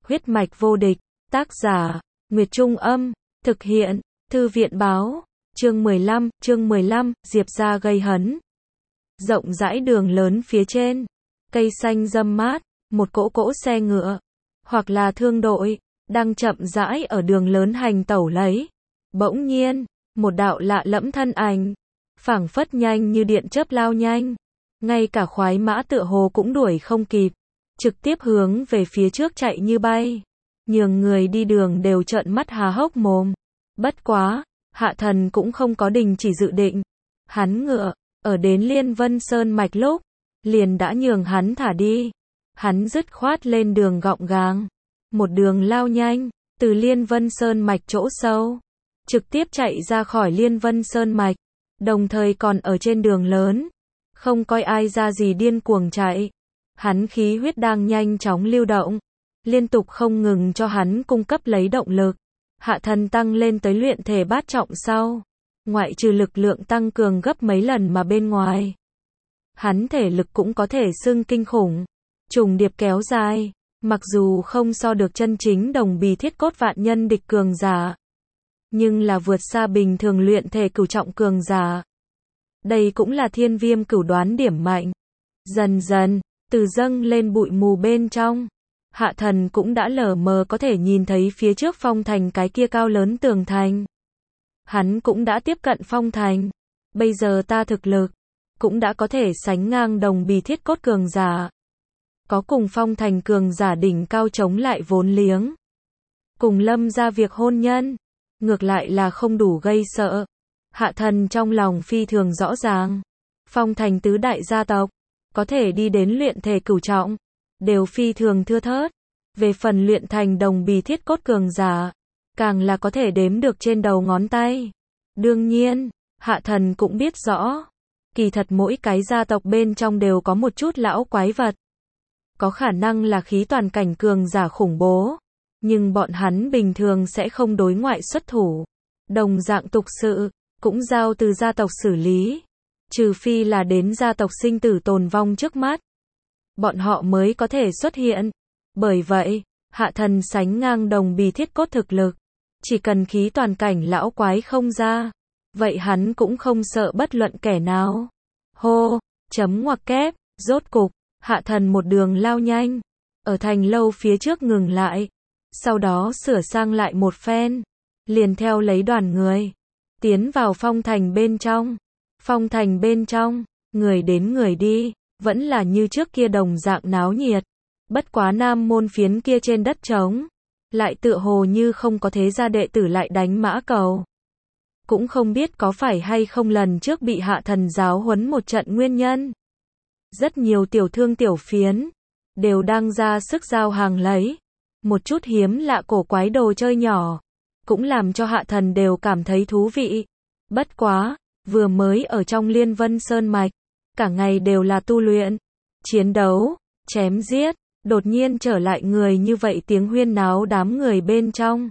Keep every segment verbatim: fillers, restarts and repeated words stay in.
Huyết mạch vô địch, tác giả, Nguyệt Trung Âm, thực hiện, Thư viện báo, chương mười lăm, chương mười lăm, Diệp gia gây hấn. Rộng rãi đường lớn phía trên, cây xanh râm mát, một cỗ cỗ xe ngựa, hoặc là thương đội, đang chậm rãi ở đường lớn hành tẩu lấy. Bỗng nhiên, một đạo lạ lẫm thân ảnh, phảng phất nhanh như điện chớp lao nhanh, ngay cả khoái mã tựa hồ cũng đuổi không kịp, trực tiếp hướng về phía trước chạy như bay, nhường người đi đường đều trợn mắt há hốc mồm. Bất quá, Hạ Thần cũng không có đình chỉ dự định, hắn ngựa, ở đến Liên Vân Sơn Mạch lúc, liền đã nhường hắn thả đi, hắn dứt khoát lên đường gọng gàng, một đường lao nhanh, từ Liên Vân Sơn Mạch chỗ sâu, trực tiếp chạy ra khỏi Liên Vân Sơn Mạch, đồng thời còn ở trên đường lớn, không coi ai ra gì điên cuồng chạy. Hắn khí huyết đang nhanh chóng lưu động, liên tục không ngừng cho hắn cung cấp lấy động lực. Hạ Thần tăng lên tới luyện thể bát trọng sau, ngoại trừ lực lượng tăng cường gấp mấy lần mà bên ngoài, hắn thể lực cũng có thể xưng kinh khủng, trùng điệp kéo dài, mặc dù không so được chân chính đồng bì thiết cốt vạn nhân địch cường giả, nhưng là vượt xa bình thường luyện thể cửu trọng cường giả. Đây cũng là Thiên Viêm cửu đoán điểm mạnh. Dần dần, từ dâng lên bụi mù bên trong, Hạ Thần cũng đã lờ mờ có thể nhìn thấy phía trước phong thành cái kia cao lớn tường thành. Hắn cũng đã tiếp cận phong thành. Bây giờ ta thực lực cũng đã có thể sánh ngang đồng bì thiết cốt cường giả. Có cùng phong thành cường giả đỉnh cao chống lại vốn liếng. Cùng Lâm ra việc hôn nhân, ngược lại là không đủ gây sợ. Hạ Thần trong lòng phi thường rõ ràng. Phong thành tứ đại gia tộc, có thể đi đến luyện thể cửu trọng, đều phi thường thưa thớt. Về phần luyện thành đồng bì thiết cốt cường giả, càng là có thể đếm được trên đầu ngón tay. Đương nhiên, Hạ Thần cũng biết rõ, kỳ thật mỗi cái gia tộc bên trong đều có một chút lão quái vật. Có khả năng là khí toàn cảnh cường giả khủng bố, nhưng bọn hắn bình thường sẽ không đối ngoại xuất thủ. Đồng dạng tục sự, cũng giao từ gia tộc xử lý. Trừ phi là đến gia tộc sinh tử tồn vong trước mắt, bọn họ mới có thể xuất hiện. Bởi vậy, Hạ Thần sánh ngang đồng bì thiết cốt thực lực. Chỉ cần khí toàn cảnh lão quái không ra, vậy hắn cũng không sợ bất luận kẻ nào. Hô, chấm ngoặc kép, rốt cục, Hạ Thần một đường lao nhanh, ở thành lâu phía trước ngừng lại, sau đó sửa sang lại một phen, liền theo lấy đoàn người, tiến vào phong thành bên trong. Phong thành bên trong, người đến người đi, vẫn là như trước kia đồng dạng náo nhiệt. Bất quá nam môn phiến kia trên đất trống, lại tựa hồ như không có thế gia đệ tử lại đánh mã cầu. Cũng không biết có phải hay không lần trước bị Hạ Thần giáo huấn một trận nguyên nhân. Rất nhiều tiểu thương tiểu phiến, đều đang ra sức giao hàng lấy. Một chút hiếm lạ cổ quái đồ chơi nhỏ, cũng làm cho Hạ Thần đều cảm thấy thú vị. Bất quá, vừa mới ở trong Liên Vân Sơn Mạch, cả ngày đều là tu luyện, chiến đấu, chém giết, đột nhiên trở lại người như vậy tiếng huyên náo đám người bên trong.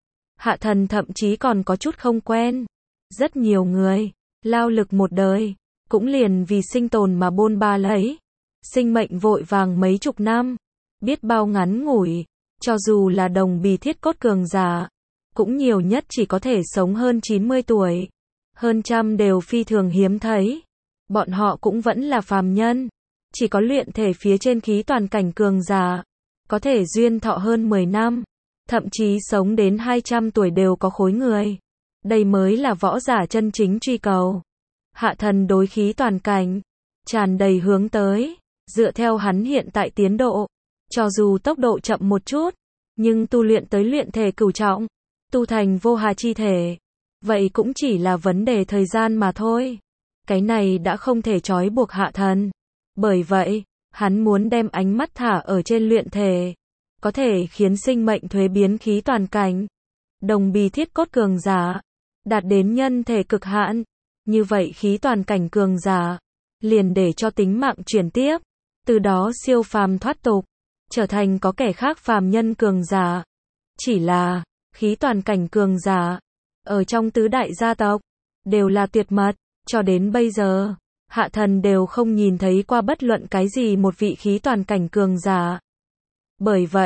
Hạ Thần thậm chí còn có chút không quen. Rất nhiều người, lao lực một đời, cũng liền vì sinh tồn mà bôn ba lấy. Sinh mệnh vội vàng mấy chục năm, biết bao ngắn ngủi, cho dù là đồng bì thiết cốt cường giả, cũng nhiều nhất chỉ có thể sống hơn chín mươi tuổi. Hơn trăm đều phi thường hiếm thấy. Bọn họ cũng vẫn là phàm nhân, chỉ có luyện thể phía trên khí toàn cảnh cường giả, có thể duyên thọ hơn mười năm, thậm chí sống đến hai trăm tuổi đều có khối người. Đây mới là võ giả chân chính truy cầu. Hạ Thần đối khí toàn cảnh tràn đầy hướng tới, dựa theo hắn hiện tại tiến độ, cho dù tốc độ chậm một chút, nhưng tu luyện tới luyện thể cửu trọng, tu thành vô hà chi thể, vậy cũng chỉ là vấn đề thời gian mà thôi. Cái này đã không thể trói buộc Hạ Thần. Bởi vậy, hắn muốn đem ánh mắt thả ở trên luyện thể, có thể khiến sinh mệnh thuế biến khí toàn cảnh. Đồng bì thiết cốt cường giả, đạt đến nhân thể cực hạn. Như vậy khí toàn cảnh cường giả, liền để cho tính mạng chuyển tiếp, từ đó siêu phàm thoát tục, trở thành có kẻ khác phàm nhân cường giả. Chỉ là, khí toàn cảnh cường giả, ở trong tứ đại gia tộc, đều là tuyệt mật. Cho đến bây giờ, Hạ Thần đều không nhìn thấy qua bất luận cái gì một vị khí toàn cảnh cường giả. Bởi vậy,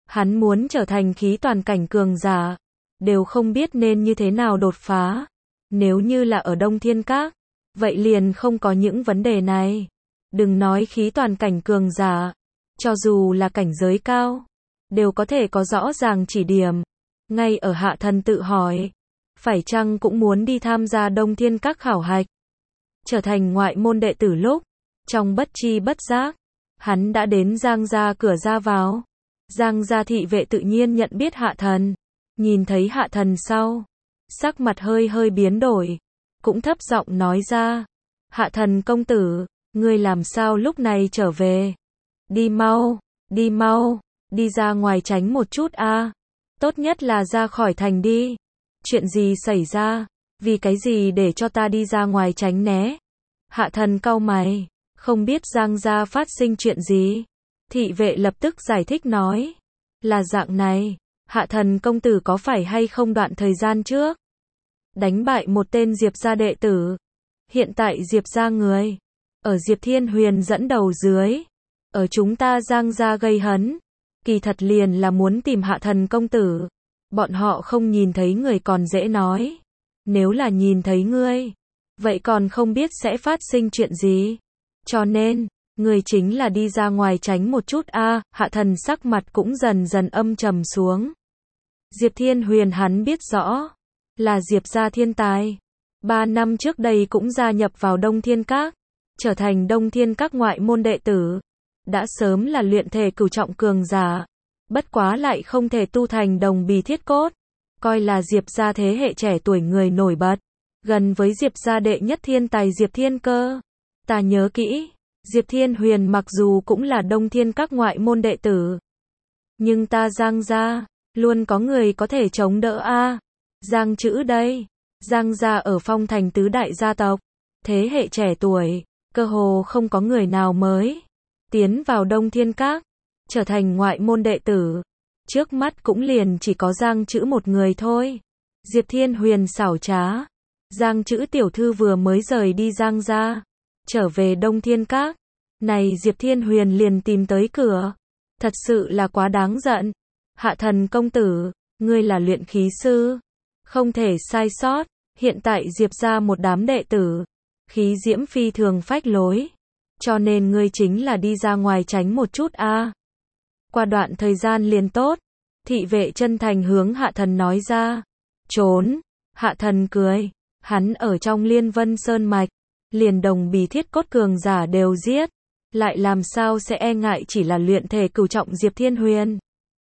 Hắn muốn trở thành khí toàn cảnh cường giả, đều không biết nên như thế nào đột phá. Nếu như là ở Đông Thiên Các, vậy liền không có những vấn đề này. Đừng nói khí toàn cảnh cường giả, cho dù là cảnh giới cao, đều có thể có rõ ràng chỉ điểm. Ngay ở Hạ Thần tự hỏi, phải chăng cũng muốn đi tham gia Đông Thiên Các khảo hạch, trở thành ngoại môn đệ tử lúc, trong bất chi bất giác, hắn đã đến Giang gia cửa ra vào. Giang gia thị vệ tự nhiên nhận biết Hạ Thần, nhìn thấy Hạ Thần sau, sắc mặt hơi hơi biến đổi, cũng thấp giọng nói ra, Hạ Thần công tử, ngươi làm sao lúc này trở về? Đi mau, đi mau, đi ra ngoài tránh một chút a. Tốt nhất là ra khỏi thành đi. Chuyện gì xảy ra? Vì cái gì để cho ta đi ra ngoài tránh né? Hạ Thần cau mày, không biết Giang gia phát sinh chuyện gì. Thị vệ lập tức giải thích nói, là dạng này, Hạ Thần công tử có phải hay không đoạn thời gian trước đánh bại một tên Diệp gia đệ tử. Hiện tại Diệp gia người ở Diệp Thiên Huyền dẫn đầu dưới, ở chúng ta Giang gia gây hấn, kỳ thật liền là muốn tìm Hạ Thần công tử. Bọn họ không nhìn thấy người còn dễ nói, nếu là nhìn thấy ngươi, vậy còn không biết sẽ phát sinh chuyện gì. Cho nên, người chính là đi ra ngoài tránh một chút a. À, Hạ Thần sắc mặt cũng dần dần âm trầm xuống. Diệp Thiên Huyền hắn biết rõ, là Diệp gia thiên tài. Ba năm trước đây cũng gia nhập vào Đông Thiên Các, trở thành Đông Thiên Các ngoại môn đệ tử. Đã sớm là luyện thể cửu trọng cường giả, bất quá lại không thể tu thành đồng bì thiết cốt. Coi là Diệp gia thế hệ trẻ tuổi người nổi bật, gần với Diệp gia đệ nhất thiên tài Diệp Thiên Cơ. Ta nhớ kỹ, Diệp Thiên Huyền mặc dù cũng là Đông Thiên Các ngoại môn đệ tử, nhưng ta Giang gia, luôn có người có thể chống đỡ a. À, Giang chữ đây, Giang gia ở Phong Thành tứ đại gia tộc, thế hệ trẻ tuổi, cơ hồ không có người nào mới tiến vào Đông Thiên Các, trở thành ngoại môn đệ tử. Trước mắt cũng liền chỉ có Giang chữ một người thôi. Diệp Thiên Huyền xảo trá, Giang chữ tiểu thư vừa mới rời đi Giang gia, trở về Đông Thiên Các, này Diệp Thiên Huyền liền tìm tới cửa. Thật sự là quá đáng giận. Hạ Thần công tử, ngươi là luyện khí sư, không thể sai sót. Hiện tại Diệp gia một đám đệ tử, khí diễm phi thường phách lối, cho nên ngươi chính là đi ra ngoài tránh một chút a. À, qua đoạn thời gian liền tốt. Thị vệ chân thành hướng Hạ Thần nói ra. Trốn. Hạ Thần cười, hắn ở trong Liên Vân Sơn mạch, liền đồng bì thiết cốt cường giả đều giết, lại làm sao sẽ e ngại chỉ là luyện thể cửu trọng Diệp Thiên Huyền.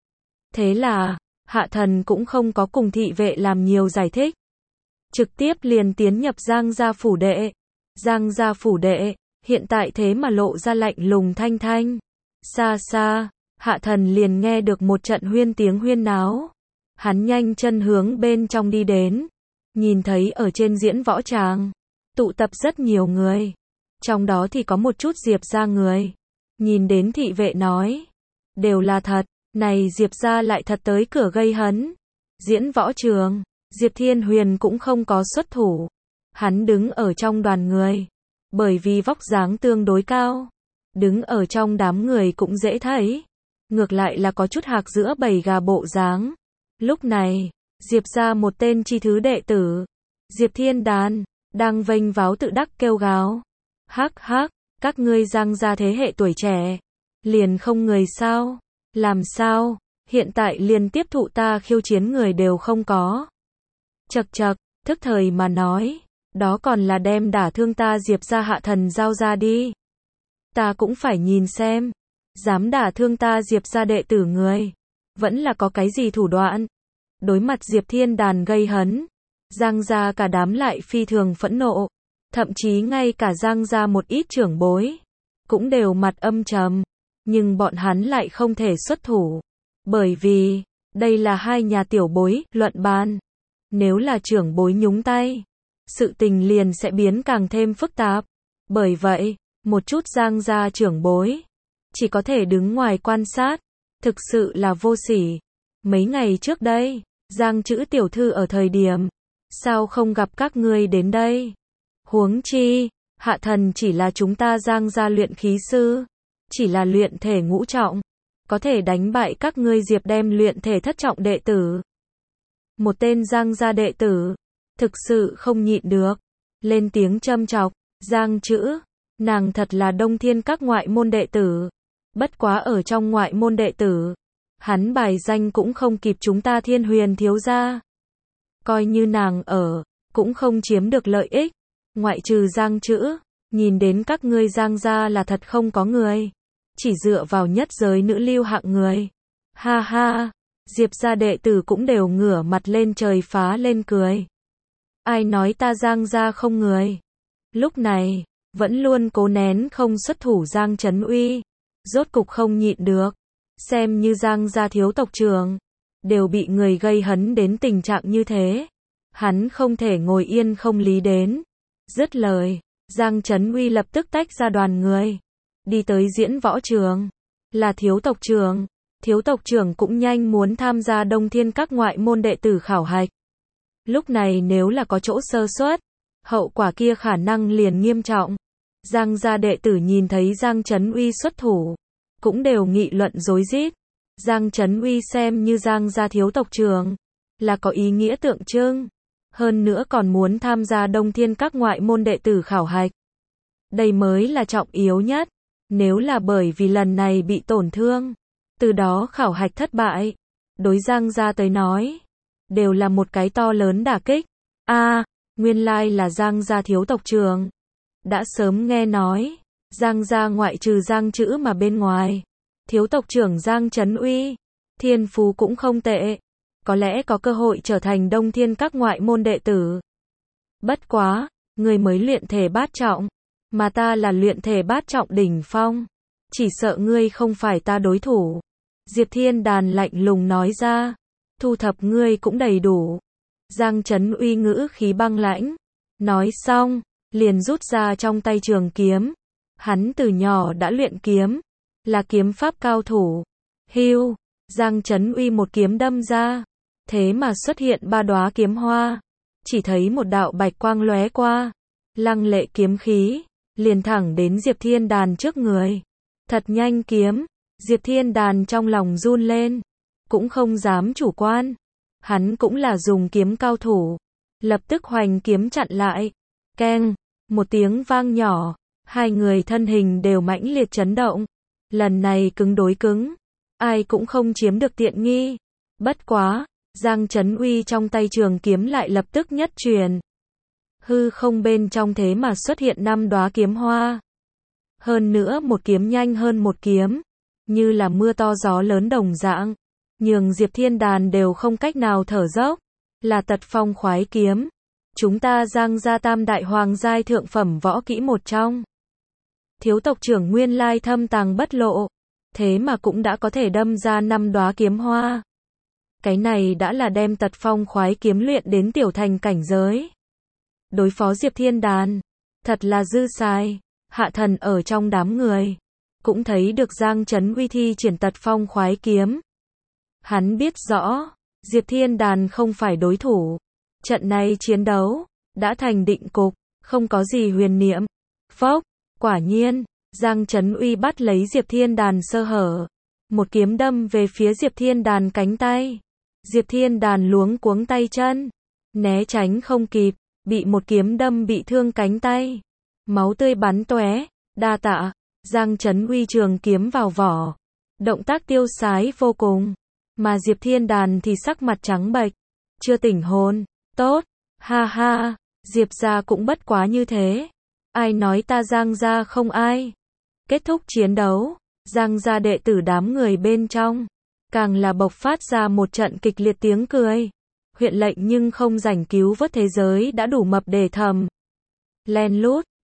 Thế là, Hạ Thần cũng không có cùng thị vệ làm nhiều giải thích, trực tiếp liền tiến nhập Giang gia phủ đệ. Giang gia phủ đệ, hiện tại thế mà lộ ra lạnh lùng thanh thanh. Xa xa, Hạ Thần liền nghe được một trận huyên tiếng huyên náo. Hắn nhanh chân hướng bên trong đi đến, nhìn thấy ở trên diễn võ tràng, tụ tập rất nhiều người, trong đó thì có một chút Diệp gia người. Nhìn đến thị vệ nói, đều là thật, này Diệp gia lại thật tới cửa gây hấn. Diễn võ trường, Diệp Thiên Huyền cũng không có xuất thủ, hắn đứng ở trong đoàn người, bởi vì vóc dáng tương đối cao, đứng ở trong đám người cũng dễ thấy, ngược lại là có chút hạc giữa bầy gà bộ dáng. Lúc này, Diệp gia một tên chi thứ đệ tử, Diệp Thiên Đàn, đang vênh váo tự đắc kêu gào. Hắc hắc, các ngươi Giang gia thế hệ tuổi trẻ, liền không người sao? Làm sao, hiện tại liền tiếp thụ ta khiêu chiến người đều không có. Chậc chậc, thức thời mà nói, đó còn là đem đả thương ta Diệp gia Hạ Thần giao ra đi. Ta cũng phải nhìn xem, dám đả thương ta Diệp gia đệ tử người, vẫn là có cái gì thủ đoạn. Đối mặt Diệp Thiên Đàn gây hấn, Giang gia cả đám lại phi thường phẫn nộ, thậm chí ngay cả Giang gia một ít trưởng bối cũng đều mặt âm trầm, nhưng bọn hắn lại không thể xuất thủ, bởi vì đây là hai nhà tiểu bối luận bàn, nếu là trưởng bối nhúng tay, sự tình liền sẽ biến càng thêm phức tạp. Bởi vậy, một chút Giang gia trưởng bối chỉ có thể đứng ngoài quan sát, thực sự là vô sỉ. Mấy ngày trước đây, Giang chữ tiểu thư ở thời điểm, sao không gặp các ngươi đến đây? Huống chi, Hạ Thần chỉ là chúng ta Giang gia luyện khí sư, chỉ là luyện thể ngũ trọng, có thể đánh bại các ngươi Diệp đem luyện thể thất trọng đệ tử. Một tên Giang gia đệ tử, thực sự không nhịn được, lên tiếng châm chọc, Giang Chữ, nàng thật là Đông Thiên các ngoại môn đệ tử, bất quá ở trong ngoại môn đệ tử, hắn bài danh cũng không kịp chúng ta Thiên Huyền thiếu gia. Coi như nàng ở, cũng không chiếm được lợi ích, ngoại trừ Giang Chữ, nhìn đến các ngươi Giang gia là thật không có người, chỉ dựa vào nhất giới nữ lưu hạng người. Ha ha, Diệp gia đệ tử cũng đều ngửa mặt lên trời phá lên cười. Ai nói ta Giang gia không người? Lúc này, vẫn luôn cố nén không xuất thủ Giang Trấn Uy, rốt cục không nhịn được, xem như Giang gia thiếu tộc trưởng, đều bị người gây hấn đến tình trạng như thế, hắn không thể ngồi yên không lý đến. Dứt lời, Giang Trấn Uy lập tức tách ra đoàn người, đi tới diễn võ trường, là thiếu tộc trưởng, thiếu tộc trưởng cũng nhanh muốn tham gia Đông Thiên các ngoại môn đệ tử khảo hạch. Lúc này nếu là có chỗ sơ suất, hậu quả kia khả năng liền nghiêm trọng. Giang gia đệ tử nhìn thấy Giang Trấn Uy xuất thủ, cũng đều nghị luận rối rít. Giang Trấn Uy xem như Giang gia thiếu tộc trưởng, là có ý nghĩa tượng trưng, hơn nữa còn muốn tham gia Đông Thiên các ngoại môn đệ tử khảo hạch. Đây mới là trọng yếu nhất, nếu là bởi vì lần này bị tổn thương, từ đó khảo hạch thất bại, đối Giang gia tới nói, đều là một cái to lớn đả kích. A, à, nguyên lai là Giang gia thiếu tộc trưởng. Đã sớm nghe nói, Giang gia ngoại trừ Giang Chữ mà bên ngoài, thiếu tộc trưởng Giang Trấn Uy, thiên phú cũng không tệ, có lẽ có cơ hội trở thành Đông Thiên các ngoại môn đệ tử. Bất quá, người mới luyện thể bát trọng, mà ta là luyện thể bát trọng đỉnh phong, chỉ sợ ngươi không phải ta đối thủ. Diệp Thiên Đàn lạnh lùng nói ra, thu thập ngươi cũng đầy đủ. Giang Trấn Uy ngữ khí băng lãnh, nói xong, liền rút ra trong tay trường kiếm. Hắn từ nhỏ đã luyện kiếm, là kiếm pháp cao thủ. Hưu, Giang Trấn Uy một kiếm đâm ra, thế mà xuất hiện ba đóa kiếm hoa, chỉ thấy một đạo bạch quang lóe qua, lăng lệ kiếm khí, liền thẳng đến Diệp Thiên Đàn trước người. Thật nhanh kiếm, Diệp Thiên Đàn trong lòng run lên, cũng không dám chủ quan. Hắn cũng là dùng kiếm cao thủ, lập tức hoành kiếm chặn lại. Keng, một tiếng vang nhỏ, hai người thân hình đều mãnh liệt chấn động. Lần này cứng đối cứng, ai cũng không chiếm được tiện nghi. Bất quá, Giang Trấn Uy trong tay trường kiếm lại lập tức nhất truyền. Hư không bên trong thế mà xuất hiện năm đóa kiếm hoa. Hơn nữa một kiếm nhanh hơn một kiếm, như là mưa to gió lớn đồng dạng, nhường Diệp Thiên Đàn đều không cách nào thở dốc, là Tật Phong khoái kiếm. Chúng ta Giang gia tam đại hoàng giai thượng phẩm võ kỹ một trong. Thiếu tộc trưởng nguyên lai thâm tàng bất lộ, thế mà cũng đã có thể đâm ra năm đóa kiếm hoa. Cái này đã là đem Tật Phong khoái kiếm luyện đến tiểu thành cảnh giới. Đối phó Diệp Thiên Đàn, thật là dư xài. Hạ Thần ở trong đám người, cũng thấy được Giang Trấn Uy thi triển Tật Phong khoái kiếm. Hắn biết rõ, Diệp Thiên Đàn không phải đối thủ. Trận này chiến đấu, đã thành định cục, không có gì huyền niệm. Phốc, quả nhiên, Giang Trấn Uy bắt lấy Diệp Thiên Đàn sơ hở. Một kiếm đâm về phía Diệp Thiên Đàn cánh tay. Diệp Thiên Đàn luống cuống tay chân, né tránh không kịp, bị một kiếm đâm bị thương cánh tay. Máu tươi bắn tóe, đa tạ. Giang Trấn Uy trường kiếm vào vỏ. Động tác tiêu sái vô cùng. Mà Diệp Thiên Đàn thì sắc mặt trắng bệch, chưa tỉnh hồn. Tốt, ha ha, Diệp gia cũng bất quá như thế. Ai nói ta Giang gia không ai. Kết thúc chiến đấu, Giang gia đệ tử đám người bên trong, càng là bộc phát ra một trận kịch liệt tiếng cười. Huyện lệnh nhưng không rảnh cứu vớt thế giới đã đủ mập để thầm. Len lút,